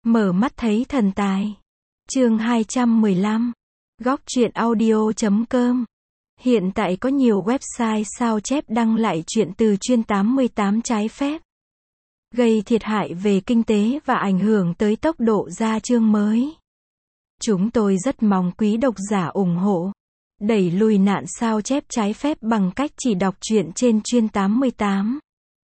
Mở mắt thấy thần tài. Chương 215. Góc truyện audio.com. Hiện tại có nhiều website sao chép đăng lại truyện từ chuyên 88 trái phép, gây thiệt hại về kinh tế và ảnh hưởng tới tốc độ ra chương mới. Chúng tôi rất mong quý độc giả ủng hộ, đẩy lùi nạn sao chép trái phép bằng cách chỉ đọc truyện trên chuyên 88.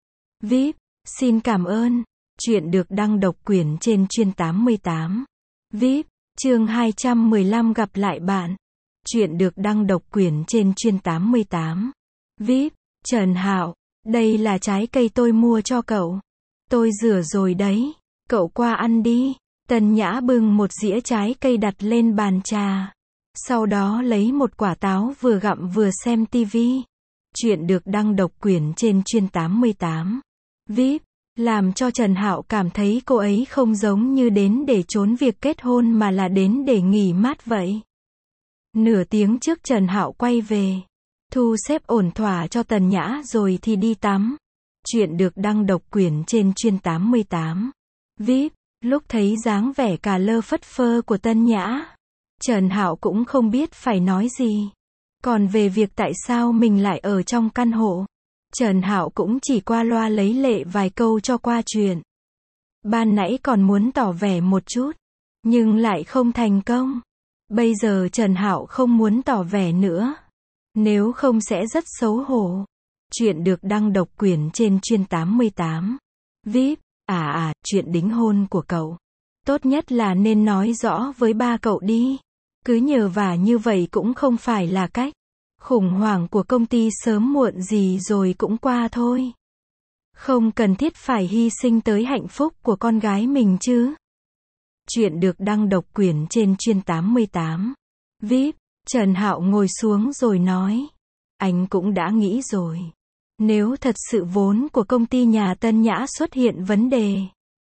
VIP, xin cảm ơn. Truyện được đăng độc quyền trên chuyên 88. VIP, chương 215 gặp lại bạn. Truyện được đăng độc quyền trên chuyên 88. VIP, Trần Hạo, đây là trái cây tôi mua cho cậu. Tôi rửa rồi đấy, cậu qua ăn đi. Tần Nhã bưng một dĩa trái cây đặt lên bàn trà. Sau đó lấy một quả táo vừa gặm vừa xem tivi. Truyện được đăng độc quyền trên chuyên 88. VIP, làm cho Trần Hạo cảm thấy cô ấy không giống như đến để trốn việc kết hôn mà là đến để nghỉ mát vậy. Nửa tiếng trước Trần Hạo quay về, thu xếp ổn thỏa cho Tần Nhã rồi thì đi tắm. Truyện được đăng độc quyền trên chuyên 88. VIP, lúc thấy dáng vẻ cà lơ phất phơ của Tần Nhã, Trần Hạo cũng không biết phải nói gì. Còn về việc tại sao mình lại ở trong căn hộ, Trần Hạo cũng chỉ qua loa lấy lệ vài câu cho qua chuyện. Ban nãy còn muốn tỏ vẻ một chút, nhưng lại không thành công. Bây giờ Trần Hạo không muốn tỏ vẻ nữa, nếu không sẽ rất xấu hổ. Truyện được đăng độc quyền trên chuyên 88. VIP, chuyện đính hôn của cậu, tốt nhất là nên nói rõ với ba cậu đi. Cứ nhờ vả như vậy cũng không phải là cách. Khủng hoảng của công ty sớm muộn gì rồi cũng qua thôi. Không cần thiết phải hy sinh tới hạnh phúc của con gái mình chứ. Truyện được đăng độc quyền trên chuyên 88. VIP, Trần Hạo ngồi xuống rồi nói. Anh cũng đã nghĩ rồi. Nếu thật sự vốn của công ty nhà Tân Nhã xuất hiện vấn đề,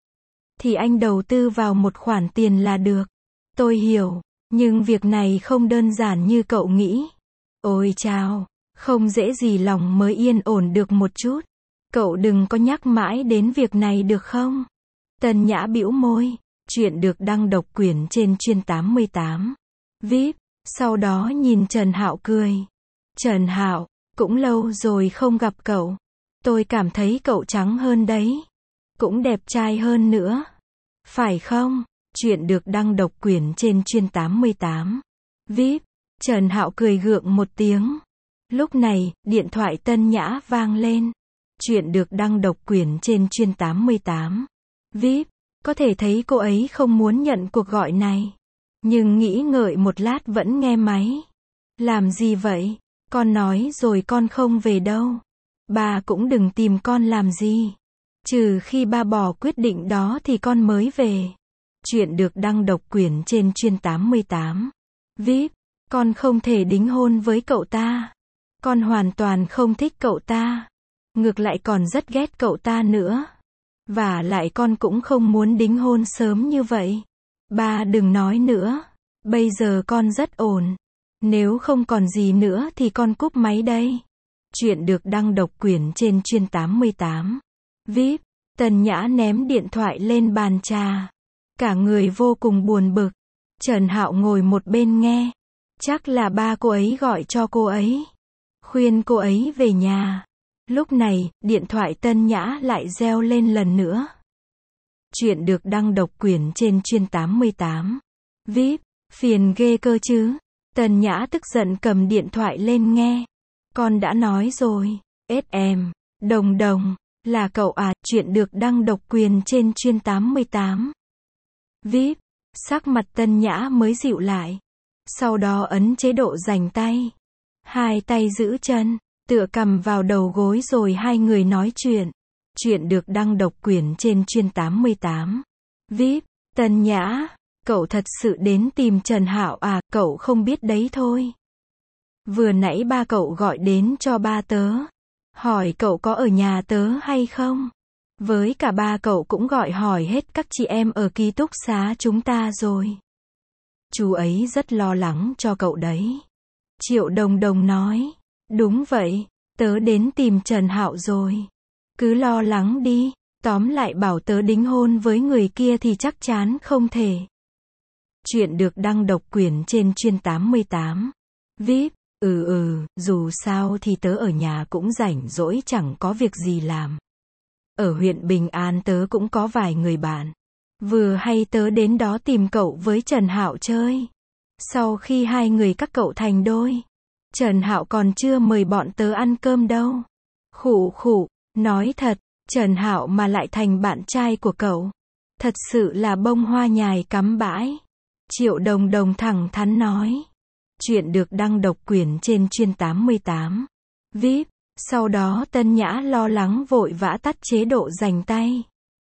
thì anh đầu tư vào một khoản tiền là được. Tôi hiểu, nhưng việc này không đơn giản như cậu nghĩ. Ôi chao, không dễ gì lòng mới yên ổn được một chút. Cậu đừng có nhắc mãi đến việc này được không? Tần Nhã bĩu môi. Truyện được đăng độc quyền trên chuyên 88. VIP, sau đó nhìn Trần Hạo cười. Trần Hạo, cũng lâu rồi không gặp cậu. Tôi cảm thấy cậu trắng hơn đấy. Cũng đẹp trai hơn nữa. Phải không? Truyện được đăng độc quyền trên chuyên 88. VIP, Trần Hạo cười gượng một tiếng. Lúc này, điện thoại Tần Nhã vang lên. Truyện được đăng độc quyền trên chuyên 88. VIP, có thể thấy cô ấy không muốn nhận cuộc gọi này. Nhưng nghĩ ngợi một lát vẫn nghe máy. Làm gì vậy? Con nói rồi con không về đâu. Ba cũng đừng tìm con làm gì. Trừ khi ba bỏ quyết định đó thì con mới về. Truyện được đăng độc quyền trên chuyên 88. VIP, con không thể đính hôn với cậu ta. Con hoàn toàn không thích cậu ta. Ngược lại còn rất ghét cậu ta nữa. Và lại con cũng không muốn đính hôn sớm như vậy. Ba đừng nói nữa. Bây giờ con rất ổn. Nếu không còn gì nữa thì con cúp máy đây. Truyện được đăng độc quyền trên chuyên 88. VIP, Tần Nhã ném điện thoại lên bàn trà. Cả người vô cùng buồn bực. Trần Hạo ngồi một bên nghe. Chắc là ba cô ấy gọi cho cô ấy, khuyên cô ấy về nhà. Lúc này, điện thoại Tần Nhã lại reo lên lần nữa. Truyện được đăng độc quyền trên chuyên 88. VIP, phiền ghê cơ chứ. Tần Nhã tức giận cầm điện thoại lên nghe. Con đã nói rồi. SM, Đồng Đồng, là cậu à? Truyện được đăng độc quyền trên chuyên 88. VIP, sắc mặt Tần Nhã mới dịu lại. Sau đó ấn chế độ dành tay. Hai tay giữ chân, tựa cằm vào đầu gối rồi hai người nói chuyện. Truyện được đăng độc quyền trên chuyên 88. VIP, Tần Nhã, cậu thật sự đến tìm Trần Hạo à? Cậu không biết đấy thôi. Vừa nãy ba cậu gọi đến cho ba tớ, hỏi cậu có ở nhà tớ hay không. Với cả ba cậu cũng gọi hỏi hết các chị em ở ký túc xá chúng ta rồi. Chú ấy rất lo lắng cho cậu đấy. Triệu Đồng Đồng nói. Đúng vậy, tớ đến tìm Trần Hạo rồi. Cứ lo lắng đi. Tóm lại bảo tớ đính hôn với người kia thì chắc chắn không thể. Chuyện được đăng độc quyền trên chuyên 88. VIP, dù sao thì tớ ở nhà cũng rảnh rỗi chẳng có việc gì làm. Ở huyện Bình An tớ cũng có vài người bạn. Vừa hay tớ đến đó tìm cậu với Trần Hạo chơi. Sau khi hai người các cậu thành đôi, Trần Hạo còn chưa mời bọn tớ ăn cơm đâu. Khụ khụ, nói thật, Trần Hạo mà lại thành bạn trai của cậu, thật sự là bông hoa nhài cắm bãi. Triệu Đồng Đồng thẳng thắn nói. Chuyện được đăng độc quyền trên chuyên 88. VIP, sau đó Tân Nhã lo lắng vội vã tắt chế độ dành tay.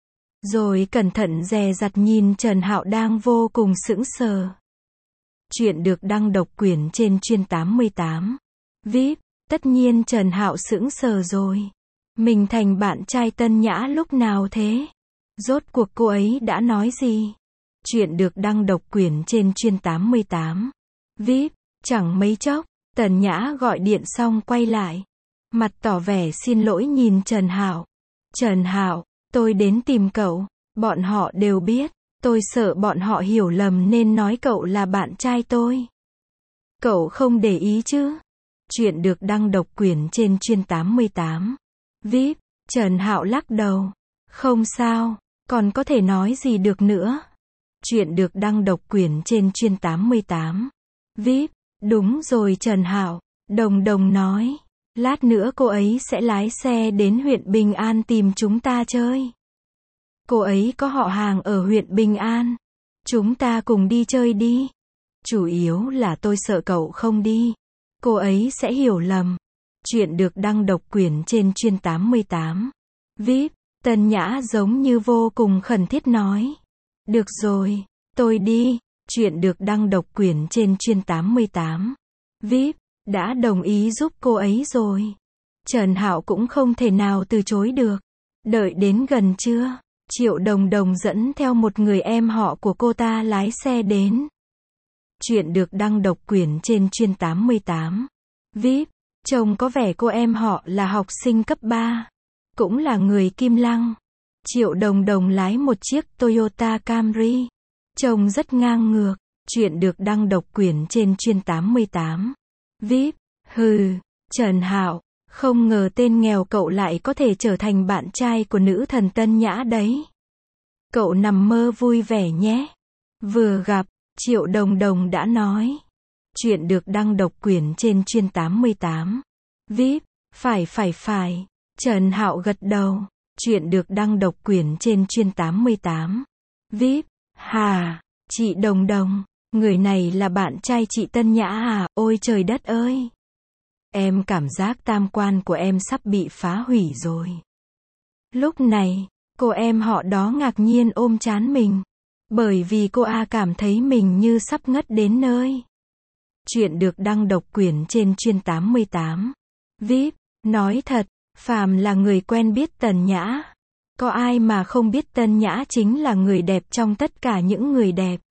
Rồi cẩn thận dè dặt nhìn Trần Hạo đang vô cùng sững sờ. Chuyện được đăng độc quyền trên chuyên 88. VIP, tất nhiên Trần Hạo sững sờ rồi. Mình thành bạn trai Tân Nhã lúc nào thế? Rốt cuộc cô ấy đã nói gì? Chuyện được đăng độc quyền trên chuyên 88. VIP, chẳng mấy chốc, Tần Nhã gọi điện xong quay lại. Mặt tỏ vẻ xin lỗi nhìn Trần Hạo. Trần Hạo, tôi đến tìm cậu, bọn họ đều biết, tôi sợ bọn họ hiểu lầm nên nói cậu là bạn trai tôi. Cậu không để ý chứ? Chuyện được đăng độc quyền trên chuyên 88. VIP, Trần Hạo lắc đầu. Không sao, còn có thể nói gì được nữa. Chuyện được đăng độc quyền trên chuyên 88. VIP, đúng rồi Trần Hạo, Đồng Đồng nói. Lát nữa cô ấy sẽ lái xe đến huyện Bình An tìm chúng ta chơi. Cô ấy có họ hàng ở huyện Bình An. Chúng ta cùng đi chơi đi. Chủ yếu là tôi sợ cậu không đi, cô ấy sẽ hiểu lầm. Chuyện được đăng độc quyền trên chuyên 88. VIP, Tần Nhã giống như vô cùng khẩn thiết nói. Được rồi, tôi đi. Chuyện được đăng độc quyền trên chuyên 88. VIP, đã đồng ý giúp cô ấy rồi. Trần Hạo cũng không thể nào từ chối được. Đợi đến gần trưa, Triệu Đồng Đồng dẫn theo một người em họ của cô ta lái xe đến. Chuyện được đăng độc quyền trên chuyên 88. VIP, trông có vẻ cô em họ là học sinh cấp 3, cũng là người Kim Lăng. Triệu Đồng Đồng lái một chiếc Toyota Camry, trông rất ngang ngược. Chuyện được đăng độc quyền trên chuyên 88. VIP, Trần Hạo, không ngờ tên nghèo cậu lại có thể trở thành bạn trai của nữ thần Tân Nhã đấy. Cậu nằm mơ vui vẻ nhé. Vừa gặp, Triệu Đồng Đồng đã nói. Chuyện được đăng độc quyền trên chuyên 88. VIP, phải. Trần Hạo gật đầu. Chuyện được đăng độc quyền trên chuyên 88. VIP, chị Đồng Đồng, người này là bạn trai chị Tân Nhã à? Ôi trời đất ơi! Em cảm giác tam quan của em sắp bị phá hủy rồi. Lúc này, cô em họ đó ngạc nhiên ôm trán mình. Bởi vì cô cảm thấy mình như sắp ngất đến nơi. Chuyện được đăng độc quyền trên chuyên 88. VIP, nói thật, phàm là người quen biết Tần Nhã. Có ai mà không biết Tân Nhã chính là người đẹp trong tất cả những người đẹp.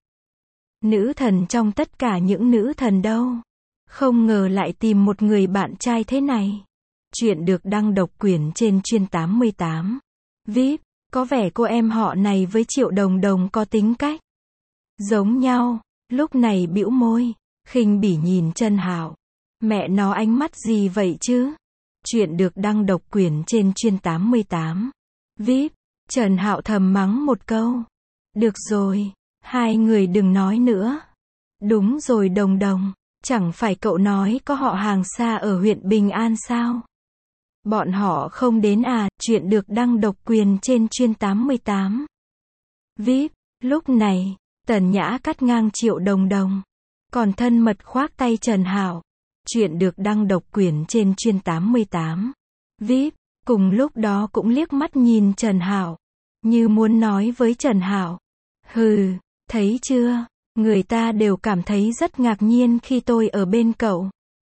Nữ thần trong tất cả những nữ thần đâu. Không ngờ lại tìm một người bạn trai thế này. Chuyện được đăng độc quyền trên chuyên 88. VIP, có vẻ cô em họ này với Triệu Đồng Đồng có tính cách giống nhau. Lúc này bĩu môi, khinh bỉ nhìn Trần Hạo. Mẹ nó ánh mắt gì vậy chứ? Chuyện được đăng độc quyền trên chuyên 88. VIP, Trần Hạo thầm mắng một câu. Được rồi, hai người đừng nói nữa. Đúng rồi Đồng Đồng, chẳng phải cậu nói có họ hàng xa ở huyện Bình An sao? Bọn họ không đến à? Chuyện được đăng độc quyền trên chuyên 88. VIP, lúc này, Tần Nhã cắt ngang Triệu Đồng Đồng, còn thân mật khoác tay Trần Hạo. Chuyện được đăng độc quyền trên chuyên 88. VIP, cùng lúc đó cũng liếc mắt nhìn Trần Hạo, như muốn nói với Trần Hạo. Thấy chưa? Người ta đều cảm thấy rất ngạc nhiên khi tôi ở bên cậu.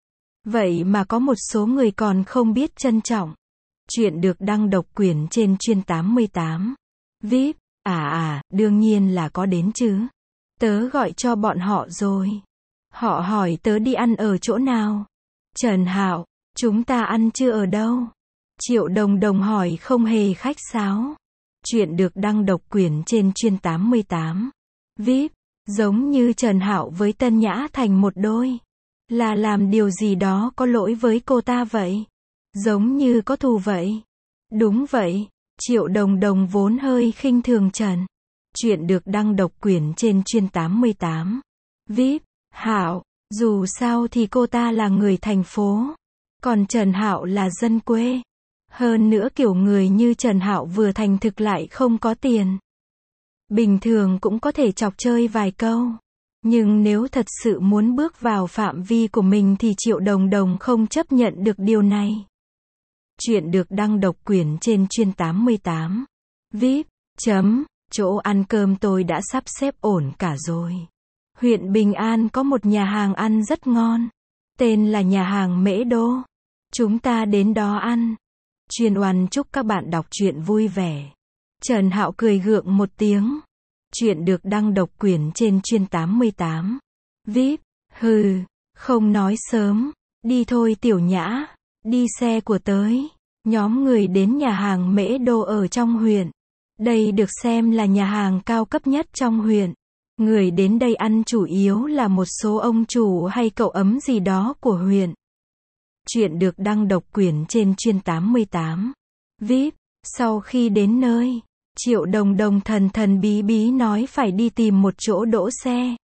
Vậy mà có một số người còn không biết trân trọng. Chuyện được đăng độc quyền trên chuyên 88. VIP, đương nhiên là có đến chứ. Tớ gọi cho bọn họ rồi. Họ hỏi tớ đi ăn ở chỗ nào. Trần Hạo, chúng ta ăn chưa ở đâu? Triệu Đồng Đồng hỏi không hề khách sáo. Chuyện được đăng độc quyền trên chuyên 88. VIP, giống như Trần Hạo với Tân Nhã thành một đôi. Là làm điều gì đó có lỗi với cô ta vậy? Giống như có thù vậy. Đúng vậy, Triệu Đồng Đồng vốn hơi khinh thường Trần. Chuyện được đăng độc quyền trên chuyên 88. VIP, Hạo, dù sao thì cô ta là người thành phố. Còn Trần Hạo là dân quê. Hơn nữa kiểu người như Trần Hạo vừa thành thực lại không có tiền. Bình thường cũng có thể chọc chơi vài câu. Nhưng nếu thật sự muốn bước vào phạm vi của mình thì Triệu Đồng Đồng không chấp nhận được điều này. Chuyện được đăng độc quyền trên chuyên 88. VIP, chỗ ăn cơm tôi đã sắp xếp ổn cả rồi. Huyện Bình An có một nhà hàng ăn rất ngon. Tên là nhà hàng Mễ Đô. Chúng ta đến đó ăn. Chuyên Oan chúc các bạn đọc truyện vui vẻ. Trần Hạo cười gượng một tiếng. Chuyện được đăng độc quyền trên chuyên 88. VIP, hừ, không nói sớm. Đi thôi Tiểu Nhã. Đi xe của tới. Nhóm người đến nhà hàng Mễ Đô ở trong huyện. Đây được xem là nhà hàng cao cấp nhất trong huyện. Người đến đây ăn chủ yếu là một số ông chủ hay cậu ấm gì đó của huyện. Chuyện được đăng độc quyền trên chuyên 88. VIP, sau khi đến nơi, Triệu Đồng Đồng thần thần bí bí nói phải đi tìm một chỗ đỗ xe.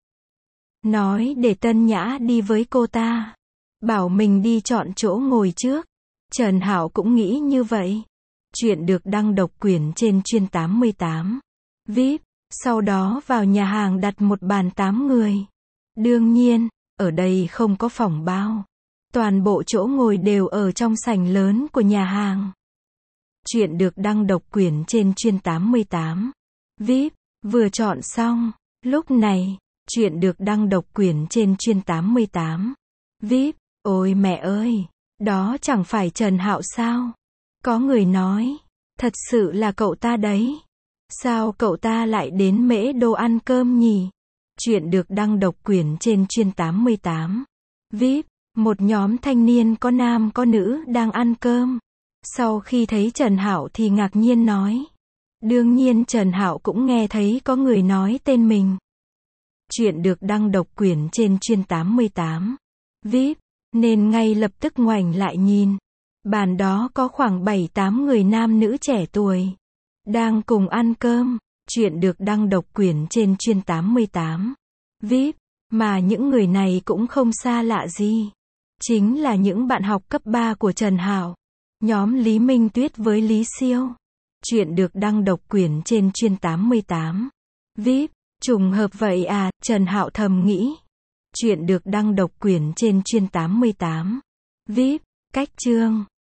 Nói để Tân Nhã đi với cô ta. Bảo mình đi chọn chỗ ngồi trước. Trần Hạo cũng nghĩ như vậy. Chuyện được đăng độc quyền trên chuyên 88. VIP, sau đó vào nhà hàng đặt một bàn 8 người. Đương nhiên, ở đây không có phòng bao. Toàn bộ chỗ ngồi đều ở trong sảnh lớn của nhà hàng. Chuyện được đăng độc quyền trên chuyên 88. VIP, vừa chọn xong. Lúc này, chuyện được đăng độc quyền trên chuyên 88. VIP, ôi mẹ ơi, đó chẳng phải Trần Hạo sao? Có người nói, thật sự là cậu ta đấy. Sao cậu ta lại đến Mễ Đô ăn cơm nhỉ? Chuyện được đăng độc quyền trên chuyên 88. VIP, một nhóm thanh niên có nam có nữ đang ăn cơm. Sau khi thấy Trần Hạo thì ngạc nhiên nói. Đương nhiên Trần Hạo cũng nghe thấy có người nói tên mình. Chuyện được đăng độc quyền trên chuyên 88. VIP, nên ngay lập tức ngoảnh lại nhìn. Bàn đó có khoảng 7-8 người nam nữ trẻ tuổi. Đang cùng ăn cơm. Chuyện được đăng độc quyền trên chuyên 88. VIP, mà những người này cũng không xa lạ gì. Chính là những bạn học cấp 3 của Trần Hạo. Nhóm Lý Minh Tuyết với Lý Siêu. Chuyện được đăng độc quyền trên chuyên 88. VIP, trùng hợp vậy à, Trần Hạo thầm nghĩ. Chuyện được đăng độc quyền trên chuyên 88. VIP, cách chương.